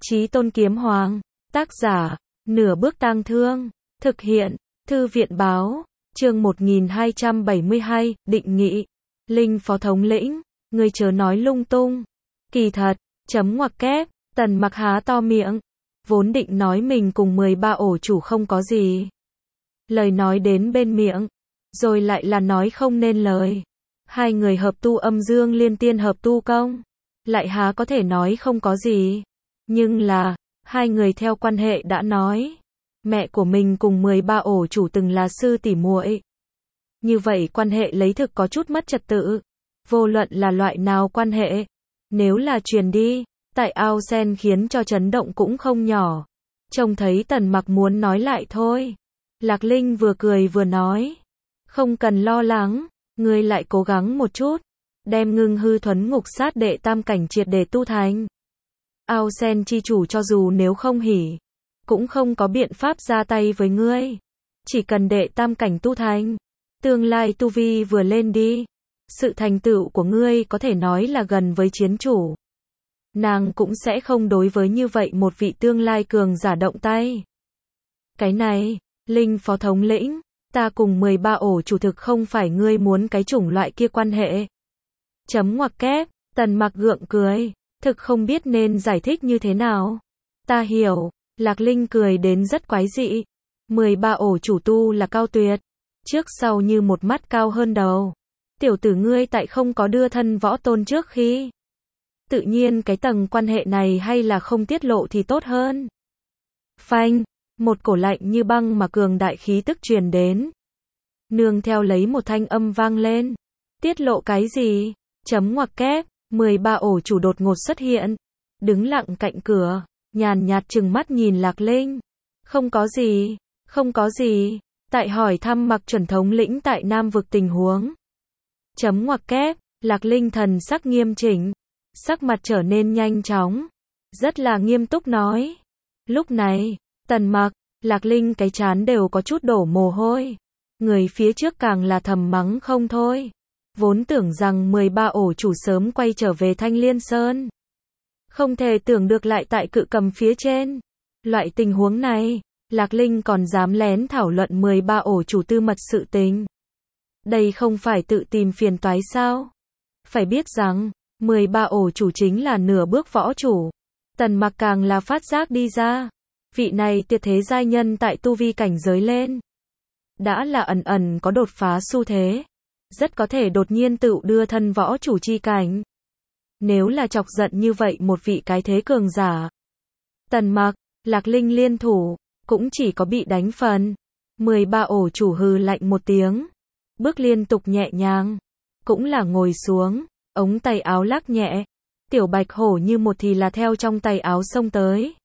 Chí Tôn Kiếm Hoàng, tác giả, Nửa Bước Tang Thương, thực hiện, Thư viện Báo, chương 1272, định nghị. Linh Phó Thống lĩnh, ngươi chớ nói lung tung. Kỳ thật, chấm ngoặc kép, Tần Mặc há to miệng, vốn định nói mình cùng 13 ổ chủ không có gì. Lời nói đến bên miệng, rồi lại là nói không nên lời. Hai người hợp tu âm dương liên tiên hợp tu công, lại há có thể nói không có gì. Nhưng là, hai người theo quan hệ đã nói, mẹ của mình cùng 13 ổ chủ từng là sư tỷ muội. Như vậy quan hệ lấy thực có chút mất trật tự. Vô luận là loại nào quan hệ, nếu là truyền đi, tại ao sen khiến cho chấn động cũng không nhỏ. Trông thấy Tần Mặc muốn nói lại thôi. Lạc Linh vừa cười vừa nói, không cần lo lắng, ngươi lại cố gắng một chút, đem Ngưng Hư Thuấn Ngục Sát đệ tam cảnh triệt để tu thành. Ao sen chi chủ cho dù nếu không hỉ, cũng không có biện pháp ra tay với ngươi. Chỉ cần đệ tam cảnh tu thành, tương lai tu vi vừa lên đi, sự thành tựu của ngươi có thể nói là gần với chiến chủ. Nàng cũng sẽ không đối với như vậy một vị tương lai cường giả động tay. Cái này, Linh Phó Thống lĩnh, ta cùng 13 ổ chủ thực không phải ngươi muốn cái chủng loại kia quan hệ. Chấm ngoặc kép, Tần Mặc gượng cười, thực không biết nên giải thích như thế nào. Ta hiểu, Lạc Linh cười đến rất quái dị. 13 ổ chủ tu là cao tuyệt, trước sau như một mắt cao hơn đầu. Tiểu tử ngươi tại không có đưa thân võ tôn trước khi. Tự nhiên cái tầng quan hệ này hay là không tiết lộ thì tốt hơn. Phanh, một cổ lạnh như băng mà cường đại khí tức truyền đến. Nương theo lấy một thanh âm vang lên. Tiết lộ cái gì? Chấm ngoặc kép, 13 ổ chủ đột ngột xuất hiện. Đứng lặng cạnh cửa, nhàn nhạt trừng mắt nhìn Lạc Linh. Không có gì, không có gì. Tại hỏi thăm Mặc Chuẩn thống lĩnh tại Nam vực tình huống. Chấm ngoặc kép, Lạc Linh thần sắc nghiêm chỉnh. Sắc mặt trở nên nhanh chóng. Rất là nghiêm túc nói. Lúc này, Tần Mặc, Lạc Linh cái trán đều có chút đổ mồ hôi. Người phía trước càng là thầm mắng không thôi. Vốn tưởng rằng 13 ổ chủ sớm quay trở về Thanh Liên Sơn. Không thể tưởng được lại tại Cự Cầm phía trên. Loại tình huống này, Lạc Linh còn dám lén thảo luận 13 ổ chủ tư mật sự tình. Đây không phải tự tìm phiền toái sao? Phải biết rằng, 13 ổ chủ chính là nửa bước võ chủ. Tần Mặc càng là phát giác đi ra. Vị này tuyệt thế giai nhân tại tu vi cảnh giới lên. Đã là ẩn ẩn có đột phá xu thế. Rất có thể đột nhiên tự đưa thân võ chủ chi cảnh. Nếu là chọc giận như vậy một vị cái thế cường giả. Tần Mặc, Lạc Linh liên thủ, cũng chỉ có bị đánh phần. 13 ổ chủ hừ lạnh một tiếng. Bước liên tục nhẹ nhàng. Cũng là ngồi xuống, ống tay áo lắc nhẹ. Tiểu Bạch Hổ như một thì là theo trong tay áo xông tới.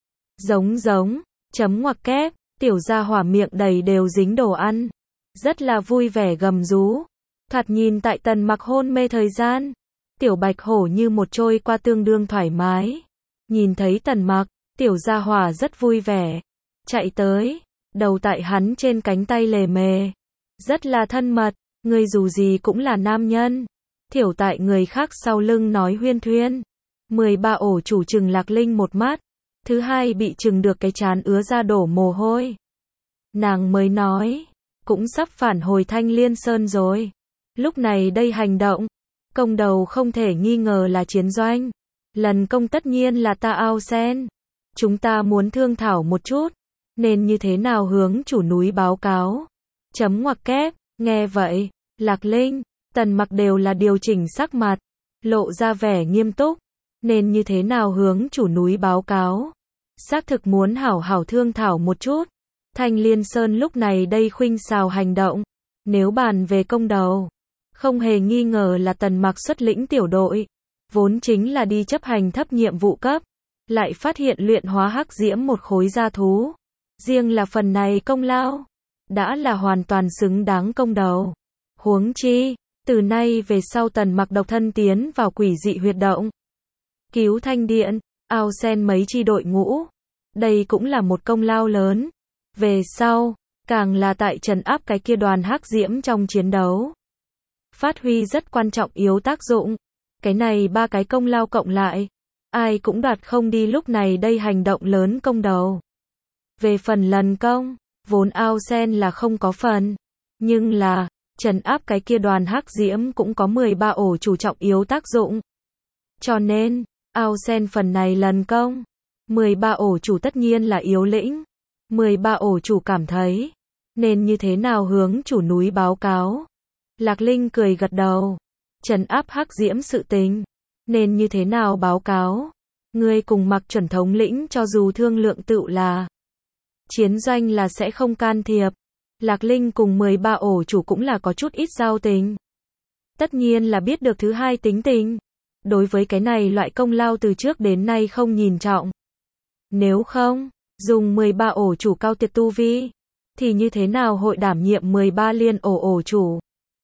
Giống, chấm ngoặc kép, tiểu gia hỏa miệng đầy đều dính đồ ăn. Rất là vui vẻ gầm rú. Thoạt nhìn tại Tần Mặc hôn mê thời gian. Tiểu Bạch Hổ như một trôi qua tương đương thoải mái. Nhìn thấy Tần Mặc, tiểu gia hỏa rất vui vẻ. Chạy tới, đầu tại hắn trên cánh tay lề mề. Rất là thân mật, người dù gì cũng là nam nhân. Thiểu tại người khác sau lưng nói huyên thuyên. 13 ổ chủ trừng Lạc Linh một mắt. Thứ hai bị trừng được cái trán ứa ra đổ mồ hôi. Nàng mới nói, cũng sắp phản hồi Thanh Liên Sơn rồi. Lúc này đây hành động, công đầu không thể nghi ngờ là chiến doanh. Lần công tất nhiên là ta ao sen. Chúng ta muốn thương thảo một chút, nên như thế nào hướng chủ núi báo cáo. Chấm ngoặc kép, nghe vậy, Lạc Linh, Tần Mặc đều là điều chỉnh sắc mặt, lộ ra vẻ nghiêm túc. Nên như thế nào hướng chủ núi báo cáo. Xác thực muốn hảo hảo thương thảo một chút. Thanh Liên Sơn lúc này đây khuynh xào hành động. Nếu bàn về công đầu, không hề nghi ngờ là Tần Mặc xuất lĩnh tiểu đội. Vốn chính là đi chấp hành thấp nhiệm vụ cấp. Lại phát hiện luyện hóa hắc diễm một khối gia thú. Riêng là phần này công lao, đã là hoàn toàn xứng đáng công đầu. Huống chi, từ nay về sau Tần Mặc độc thân tiến vào quỷ dị huyệt động. Cứu Thanh Điện, ao sen mấy chi đội ngũ. Đây cũng là một công lao lớn. Về sau, càng là tại trấn áp cái kia đoàn hắc diễm trong chiến đấu. Phát huy rất quan trọng yếu tác dụng. Cái này ba cái công lao cộng lại. ai cũng đoạt không đi lúc này đây hành động lớn công đầu. Về phần lần công, vốn Ao Sen là không có phần, nhưng là, trấn áp cái kia đoàn hắc diễm cũng có 13 ổ chủ trọng yếu tác dụng. Cho nên, Ao Sen phần này lần công, 13 ổ chủ tất nhiên là yếu lĩnh. 13 ổ chủ cảm thấy, nên như thế nào hướng chủ núi báo cáo. Lạc Linh cười gật đầu, trấn áp hắc diễm sự tình, nên như thế nào báo cáo. Ngươi cùng Mặc Chuẩn thống lĩnh cho dù thương lượng tựu là chiến doanh là sẽ không can thiệp. Lạc Linh cùng 13 ổ chủ cũng là có chút ít giao tình. Tất nhiên là biết được thứ hai tính tình. Đối với cái này loại công lao từ trước đến nay không nhìn trọng. Nếu không, dùng 13 ổ chủ cao tuyệt tu vi, thì như thế nào hội đảm nhiệm 13 liên ổ chủ.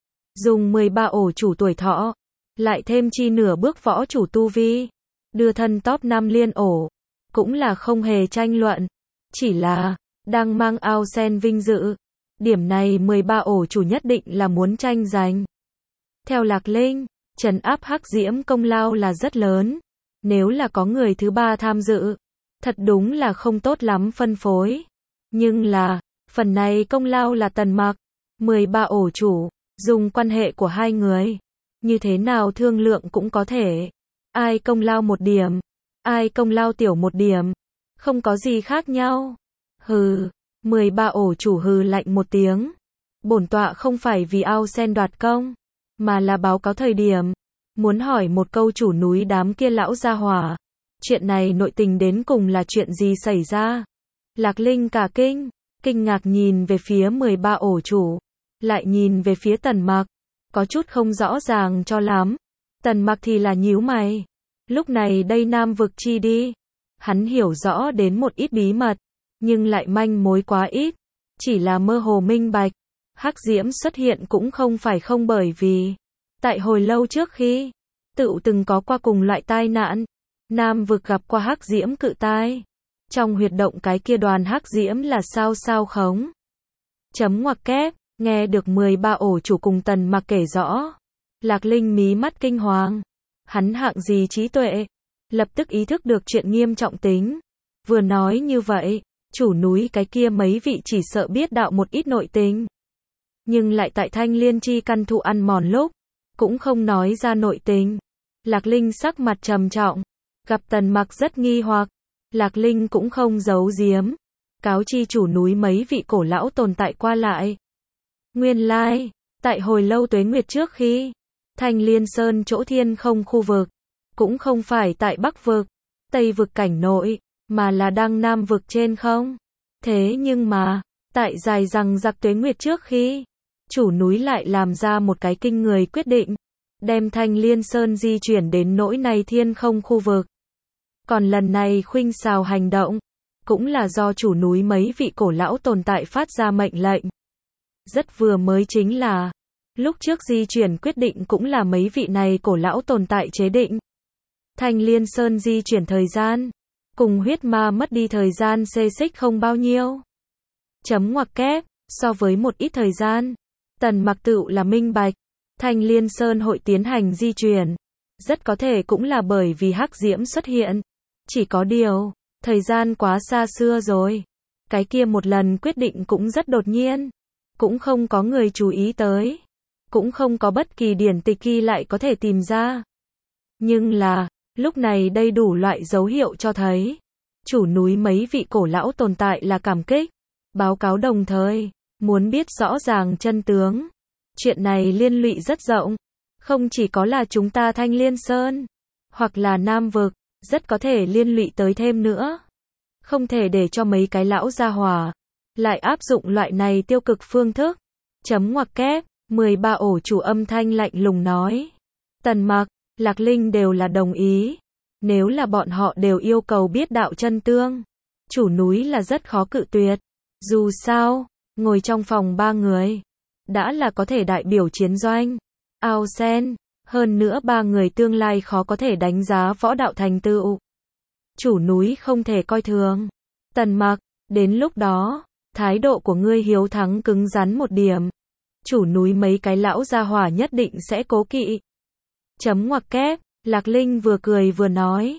Dùng 13 ổ chủ tuổi thọ, lại thêm chi nửa bước võ chủ tu vi, đưa thân top 5 liên ổ, cũng là không hề tranh luận. Chỉ là, đang mang Ao Sen vinh dự. Điểm này 13 ổ chủ nhất định là muốn tranh giành. Theo Lạc Linh, trấn áp hắc diễm công lao là rất lớn. Nếu là có người thứ ba tham dự, thật đúng là không tốt lắm phân phối. Nhưng là, phần này công lao là Tần Mặc, 13 ổ chủ, dùng quan hệ của hai người. Như thế nào thương lượng cũng có thể. Ai công lao một điểm, ai công lao tiểu một điểm. Không có gì khác nhau. Hừ, 13 ổ chủ hừ lạnh một tiếng. Bổn tọa không phải vì Ao Sen đoạt công, mà là báo cáo thời điểm. Muốn hỏi một câu chủ núi đám kia lão gia hỏa. Chuyện này nội tình đến cùng là chuyện gì xảy ra? Lạc Linh cả kinh ngạc nhìn về phía 13 ổ chủ. Lại nhìn về phía Tần Mặc. Có chút không rõ ràng cho lắm. Tần Mặc thì là nhíu mày. Lúc này đây Nam vực chi đi. Hắn hiểu rõ đến một ít bí mật, nhưng lại manh mối quá ít. Chỉ là mơ hồ minh bạch. Hắc diễm xuất hiện cũng không phải không bởi vì tại hồi lâu trước khi tựu từng có qua cùng loại tai nạn. Nam vực gặp qua hắc diễm cự tai. Trong huyệt động cái kia đoàn hắc diễm là sao khống. Chấm ngoặc kép, nghe được 13 ổ chủ cùng Tần Mặc kể rõ. Lạc Linh mí mắt kinh hoàng. Hắn hạng gì trí tuệ. Lập tức ý thức được chuyện nghiêm trọng tính. Vừa nói như vậy, chủ núi cái kia mấy vị chỉ sợ biết đạo một ít nội tình. Nhưng lại tại Thanh Liên chi căn thụ ăn mòn lúc, cũng không nói ra nội tình. Lạc Linh sắc mặt trầm trọng. Gặp Tần Mặc rất nghi hoặc. Lạc Linh cũng không giấu giếm. Cáo chi chủ núi mấy vị cổ lão tồn tại qua lại. Nguyên lai, tại hồi lâu tuế nguyệt trước khi Thanh Liên Sơn chỗ thiên không khu vực, cũng không phải tại Bắc vực, Tây vực cảnh nội, mà là đang Nam vực trên không. Thế nhưng mà, tại dài rằng giặc tuế nguyệt trước khi, chủ núi lại làm ra một cái kinh người quyết định, đem Thanh Liên Sơn di chuyển đến nỗi này thiên không khu vực. Còn lần này khuynh xào hành động, cũng là do chủ núi mấy vị cổ lão tồn tại phát ra mệnh lệnh. Rất vừa mới chính là, lúc trước di chuyển quyết định cũng là mấy vị này cổ lão tồn tại chế định. Thanh Liên Sơn di chuyển thời gian, cùng huyết ma mất đi thời gian xê xích không bao nhiêu. Chấm ngoặc kép, so với một ít thời gian, Tần Mặc tựu là minh bạch, Thanh Liên Sơn hội tiến hành di chuyển. Rất có thể cũng là bởi vì hắc diễm xuất hiện. Chỉ có điều, thời gian quá xa xưa rồi. Cái kia một lần quyết định cũng rất đột nhiên. Cũng không có người chú ý tới. Cũng không có bất kỳ điển tịch ghi lại có thể tìm ra. Nhưng là, lúc này đây đủ loại dấu hiệu cho thấy. Chủ núi mấy vị cổ lão tồn tại là cảm kích. Báo cáo đồng thời, muốn biết rõ ràng chân tướng. Chuyện này liên lụy rất rộng. Không chỉ có là chúng ta Thanh Liên Sơn, hoặc là Nam vực, rất có thể liên lụy tới thêm nữa. Không thể để cho mấy cái lão gia hỏa lại áp dụng loại này tiêu cực phương thức. Chấm ngoặc kép, 13 ổ chủ âm thanh lạnh lùng nói. Tần Mặc, Lạc Linh đều là đồng ý. Nếu là bọn họ đều yêu cầu biết đạo chân tương, chủ núi là rất khó cự tuyệt. Dù sao, ngồi trong phòng 3 người, đã là có thể đại biểu chiến doanh. Ao Sen, hơn nữa 3 người tương lai khó có thể đánh giá võ đạo thành tựu. Chủ núi không thể coi thường. Tần Mặc, đến lúc đó, thái độ của ngươi hiếu thắng cứng rắn một điểm. Chủ núi mấy cái lão gia hỏa nhất định sẽ cố kỵ. Chấm ngoặc kép, Lạc Linh vừa cười vừa nói.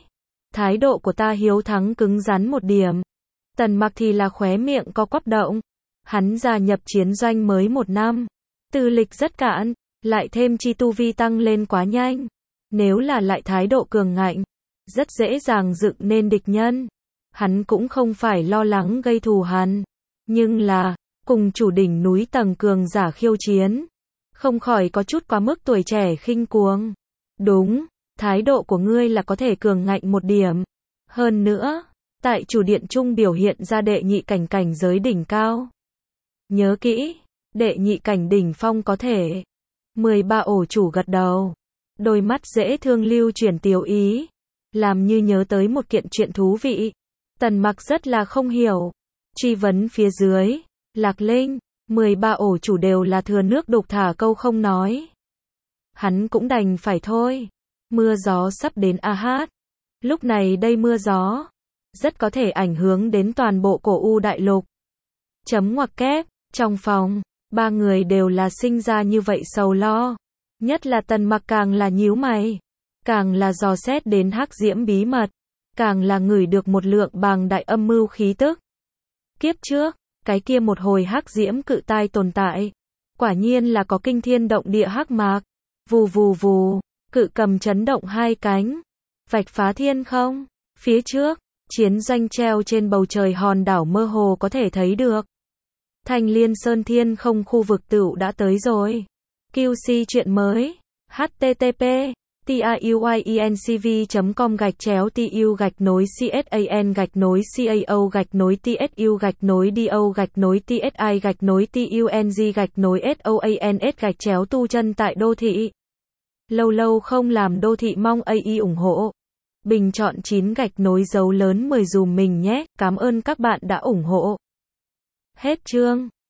Thái độ của ta hiếu thắng cứng rắn một điểm. Tần Mặc thì là khóe miệng co quắp động. Hắn gia nhập chiến doanh mới 1 năm. Tư lịch rất cạn, lại thêm chi tu vi tăng lên quá nhanh. Nếu là lại thái độ cường ngạnh, rất dễ dàng dựng nên địch nhân. Hắn cũng không phải lo lắng gây thù hằn, nhưng là, cùng chủ đỉnh núi tầng cường giả khiêu chiến. Không khỏi có chút quá mức tuổi trẻ khinh cuồng. Đúng, thái độ của ngươi là có thể cường ngạnh một điểm. Hơn nữa, tại chủ điện trung biểu hiện ra đệ nhị cảnh cảnh giới đỉnh cao. Nhớ kỹ, đệ nhị cảnh đỉnh phong có thể. 13 ổ chủ gật đầu. Đôi mắt dễ thương lưu chuyển tiểu ý. Làm như nhớ tới một kiện chuyện thú vị. Tần Mặc rất là không hiểu. Truy vấn phía dưới. Lạc Linh, 13 ổ chủ đều là thừa nước đục thả câu không nói. Hắn cũng đành phải thôi. Mưa gió sắp đến a hát. Lúc này đây mưa gió rất có thể ảnh hưởng đến toàn bộ cổ U đại lục. Chấm ngoặc kép, trong phòng, 3 người đều là sinh ra như vậy sầu lo. Nhất là Tần Mặc càng là nhíu mày, càng là dò xét đến hắc diễm bí mật, càng là ngửi được một lượng bàng đại âm mưu khí tức. Kiếp trước, cái kia một hồi hắc diễm cự tai tồn tại, quả nhiên là có kinh thiên động địa hắc mạc. Vù vù vù, cự cầm chấn động 2 cánh, vạch phá thiên không. Phía trước, chiến doanh treo trên bầu trời hòn đảo mơ hồ có thể thấy được. Thanh Liên Sơn Thiên không khu vực tựu đã tới rồi. QC chuyện mới. http tayuy.cn/tu-gạch-csi/tung-gạch-tung-gạch-tung-gạch-tung-gạch-tu-chân tại đô thị. Lâu lâu không làm đô thị mong AI ủng hộ. Bình chọn 9 gạch nối dấu lớn 10 dùm mình nhé. Cảm ơn các bạn đã ủng hộ. Hết chương.